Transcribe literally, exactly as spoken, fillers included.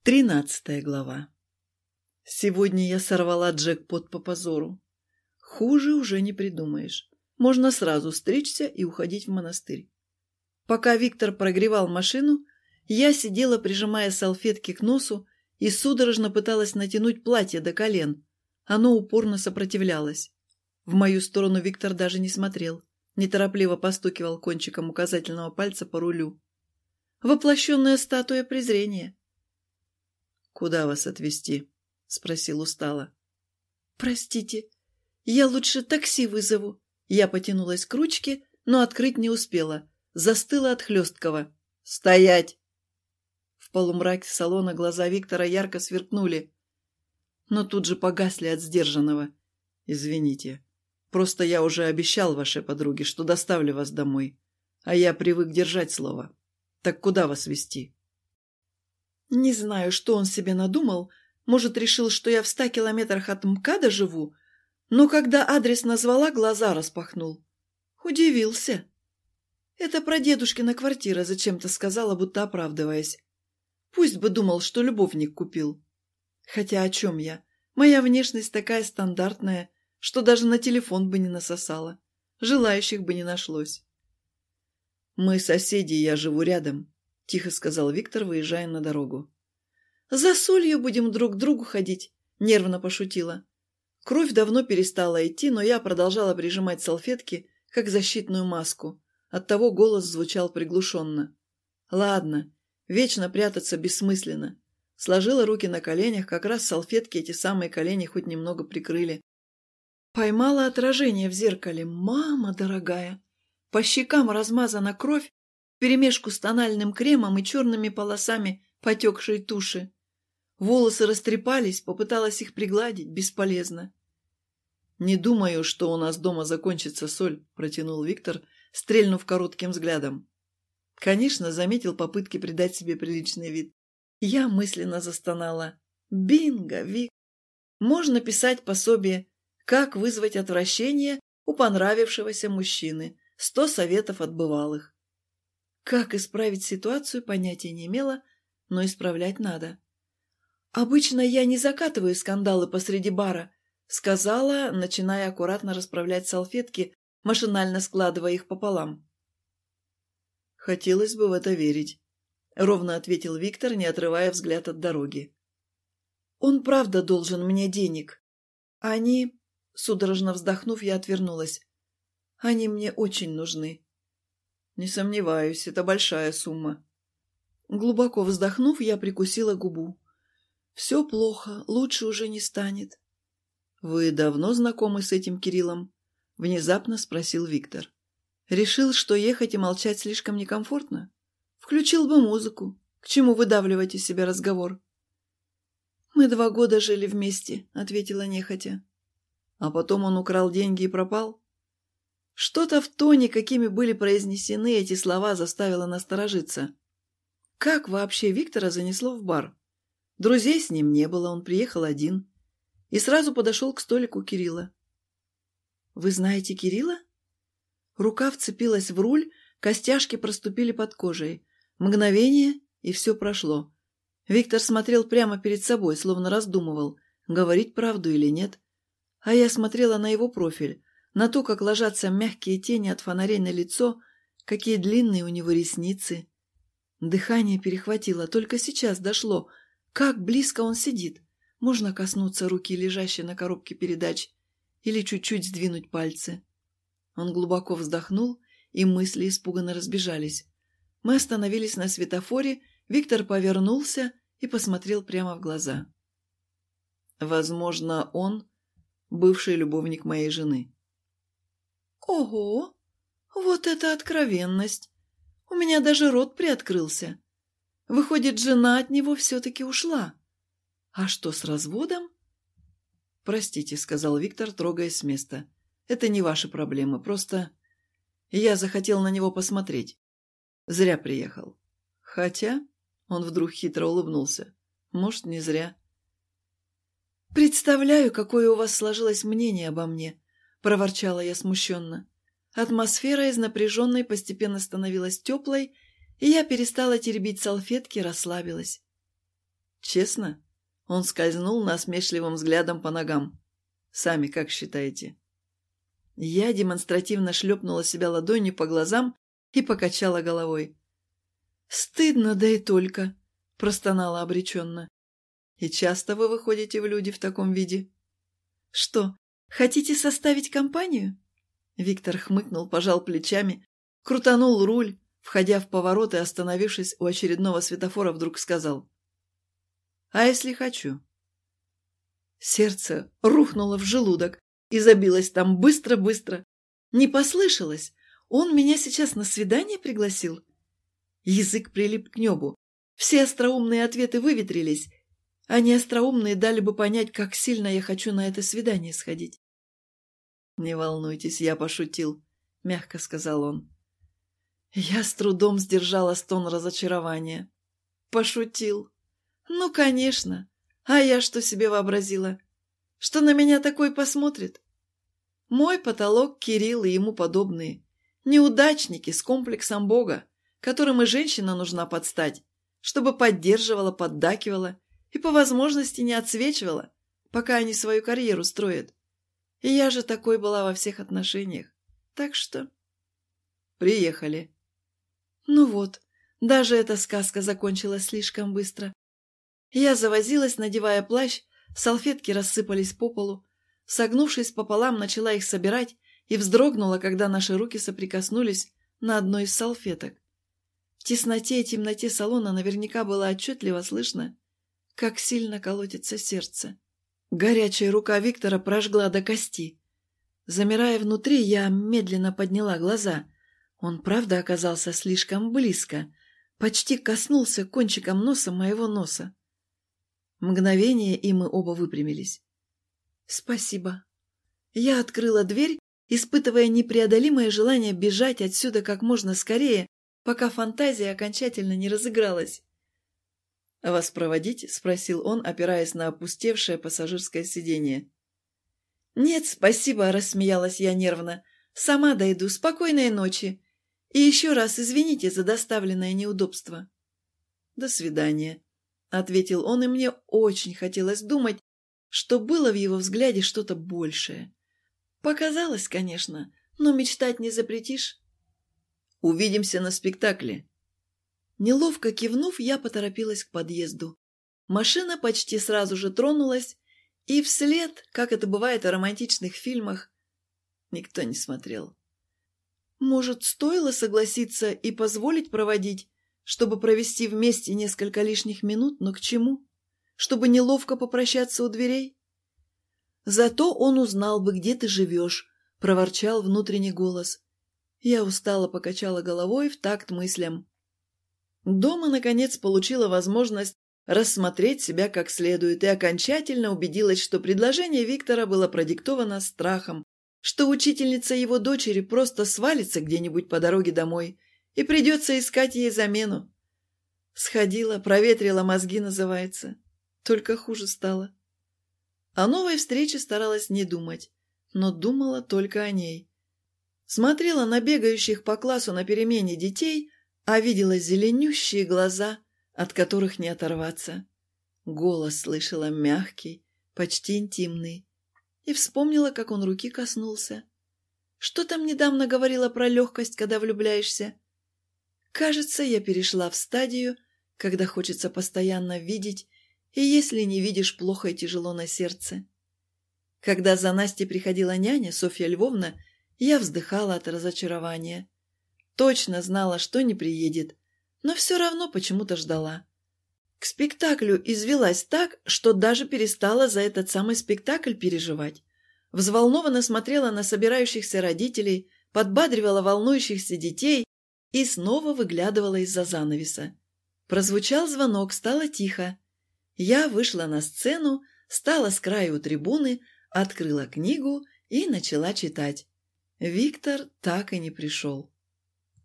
Тринадцатая глава. Сегодня я сорвала джекпот по позору. Хуже уже не придумаешь. Можно сразу стричься и уходить в монастырь. Пока Виктор прогревал машину, я сидела, прижимая салфетки к носу, и судорожно пыталась натянуть платье до колен. Оно упорно сопротивлялось. В мою сторону Виктор даже не смотрел. Неторопливо постукивал кончиком указательного пальца по рулю. Воплощенная статуя презрения. «Куда вас отвезти?» — спросил устало. «Простите, я лучше такси вызову». Я потянулась к ручке, но открыть не успела. Застыла от хлесткого. «Стоять!» В полумраке салона глаза Виктора ярко сверкнули, но тут же погасли от сдержанного. «Извините, просто я уже обещал вашей подруге, что доставлю вас домой, а я привык держать слово. Так куда вас везти?» Не знаю, что он себе надумал. Может, решил, что я в ста километрах от МКАДа живу, но когда адрес назвала, глаза распахнул. Удивился. Это прадедушкина квартира, зачем-то сказала, будто оправдываясь. Пусть бы думал, что любовник купил. Хотя о чем я? Моя внешность такая стандартная, что даже на телефон бы не насосала. Желающих бы не нашлось. «Мы соседи, я живу рядом», — тихо сказал Виктор, выезжая на дорогу. «За солью будем друг к другу ходить», — нервно пошутила. Кровь давно перестала идти, но я продолжала прижимать салфетки, как защитную маску. Оттого голос звучал приглушенно. «Ладно, вечно прятаться бессмысленно». Сложила руки на коленях, как раз салфетки эти самые колени хоть немного прикрыли. Поймала отражение в зеркале. «Мама дорогая!» По щекам размазана кровь, вперемешку с тональным кремом и черными полосами потекшей туши. Волосы растрепались, попыталась их пригладить, бесполезно. «Не думаю, что у нас дома закончится соль», — протянул Виктор, стрельнув коротким взглядом. Конечно, заметил попытки придать себе приличный вид. Я мысленно застонала. «Бинго, Вик! Можно писать пособие «Как вызвать отвращение у понравившегося мужчины. Сто советов от бывалых». Как исправить ситуацию, понятия не имела, но исправлять надо. «Обычно я не закатываю скандалы посреди бара», — сказала, начиная аккуратно расправлять салфетки, машинально складывая их пополам. «Хотелось бы в это верить», — ровно ответил Виктор, не отрывая взгляд от дороги. «Он правда должен мне денег. Они...» — судорожно вздохнув, я отвернулась. «Они мне очень нужны». «Не сомневаюсь, это большая сумма». Глубоко вздохнув, я прикусила губу. «Все плохо, лучше уже не станет». «Вы давно знакомы с этим Кириллом?» — внезапно спросил Виктор. «Решил, что ехать и молчать слишком некомфортно? Включил бы музыку. К чему выдавливать из себя разговор?» «Мы два года жили вместе», — ответила нехотя. «А потом он украл деньги и пропал?» Что-то в тоне, какими были произнесены эти слова, заставило насторожиться. Как вообще Виктора занесло в бар? Друзей с ним не было, он приехал один. И сразу подошел к столику Кирилла. «Вы знаете Кирилла?» Рука вцепилась в руль, костяшки проступили под кожей. Мгновение, и все прошло. Виктор смотрел прямо перед собой, словно раздумывал, говорить правду или нет. А я смотрела на его профиль, на то, как ложатся мягкие тени от фонарей на лицо, какие длинные у него ресницы. Дыхание перехватило, только сейчас дошло, как близко он сидит. Можно коснуться руки, лежащей на коробке передач, или чуть-чуть сдвинуть пальцы. Он глубоко вздохнул, и мысли испуганно разбежались. Мы остановились на светофоре, Виктор повернулся и посмотрел прямо в глаза. «Возможно, он бывший любовник моей жены». «Ого! Вот это откровенность! У меня даже рот приоткрылся. Выходит, жена от него все-таки ушла. А что с разводом?» «Простите», — сказал Виктор, трогаясь с места. «Это не ваши проблемы, просто я захотел на него посмотреть. Зря приехал. Хотя...» — он вдруг хитро улыбнулся. «Может, не зря». «Представляю, какое у вас сложилось мнение обо мне», — проворчала я смущенно. Атмосфера из напряженной постепенно становилась теплой, и я перестала теребить салфетки, расслабилась. Честно?» Он скользнул насмешливым взглядом по ногам. «Сами как считаете?» Я демонстративно шлепнула себя ладонью по глазам и покачала головой. «Стыдно, да и только», — простонала обреченно. «И часто вы выходите в люди в таком виде?» «Что, хотите составить компанию?» Виктор хмыкнул, пожал плечами, крутанул руль, входя в поворот и, остановившись у очередного светофора, вдруг сказал: «А если хочу?» Сердце рухнуло в желудок и забилось там быстро-быстро. Не послышалось? Он меня сейчас на свидание пригласил? Язык прилип к небу. Все остроумные ответы выветрились, а неостроумные дали бы понять, как сильно я хочу на это свидание сходить. «Не волнуйтесь, я пошутил», — мягко сказал он. Я с трудом сдержала стон разочарования. «Пошутил? Ну, конечно. А я что себе вообразила? Что на меня такой посмотрит? Мой потолок Кирилл и ему подобные. Неудачники с комплексом Бога, которым и женщина нужна подстать, чтобы поддерживала, поддакивала и по возможности не отсвечивала, пока они свою карьеру строят. И я же такой была во всех отношениях. Так что...» «Приехали». Ну вот, даже эта сказка закончилась слишком быстро. Я завозилась, надевая плащ, салфетки рассыпались по полу. Согнувшись пополам, начала их собирать и вздрогнула, когда наши руки соприкоснулись на одной из салфеток. В тесноте и темноте салона наверняка было отчетливо слышно, как сильно колотится сердце. Горячая рука Виктора прожгла до кости. Замирая внутри, я медленно подняла глаза. Он правда оказался слишком близко, почти коснулся кончиком носа моего носа. Мгновение, и мы оба выпрямились. «Спасибо». Я открыла дверь, испытывая непреодолимое желание бежать отсюда как можно скорее, пока фантазия окончательно не разыгралась. «Вас проводить?» — спросил он, опираясь на опустевшее пассажирское сиденье. «Нет, спасибо», — рассмеялась я нервно. «Сама дойду. Спокойной ночи. И еще раз извините за доставленное неудобство». «До свидания», — ответил он, и мне очень хотелось думать, что было в его взгляде что-то большее. Показалось, конечно, но мечтать не запретишь. «Увидимся на спектакле». Неловко кивнув, я поторопилась к подъезду. Машина почти сразу же тронулась, и вслед, как это бывает в романтичных фильмах, никто не смотрел. Может, стоило согласиться и позволить проводить, чтобы провести вместе несколько лишних минут, но к чему? Чтобы неловко попрощаться у дверей? «Зато он узнал бы, где ты живешь», — проворчал внутренний голос. Я устало покачала головой в такт мыслям. Дома, наконец, получила возможность рассмотреть себя как следует и окончательно убедилась, что предложение Виктора было продиктовано страхом, что учительница его дочери просто свалится где-нибудь по дороге домой и придется искать ей замену. Сходила, проветрила мозги, называется. Только хуже стало. О новой встрече старалась не думать, но думала только о ней. Смотрела на бегающих по классу на перемене детей, а видела зеленющие глаза, от которых не оторваться. Голос слышала мягкий, почти интимный. И вспомнила, как он руки коснулся. Что там недавно говорила про легкость, когда влюбляешься? Кажется, я перешла в стадию, когда хочется постоянно видеть, и если не видишь, плохо и тяжело на сердце. Когда за Настей приходила няня, Софья Львовна, я вздыхала от разочарования. Точно знала, что не приедет, но все равно почему-то ждала. К спектаклю извелась так, что даже перестала за этот самый спектакль переживать. Взволнованно смотрела на собирающихся родителей, подбадривала волнующихся детей и снова выглядывала из-за занавеса. Прозвучал звонок, стало тихо. Я вышла на сцену, стала с краю трибуны, открыла книгу и начала читать. Виктор так и не пришел.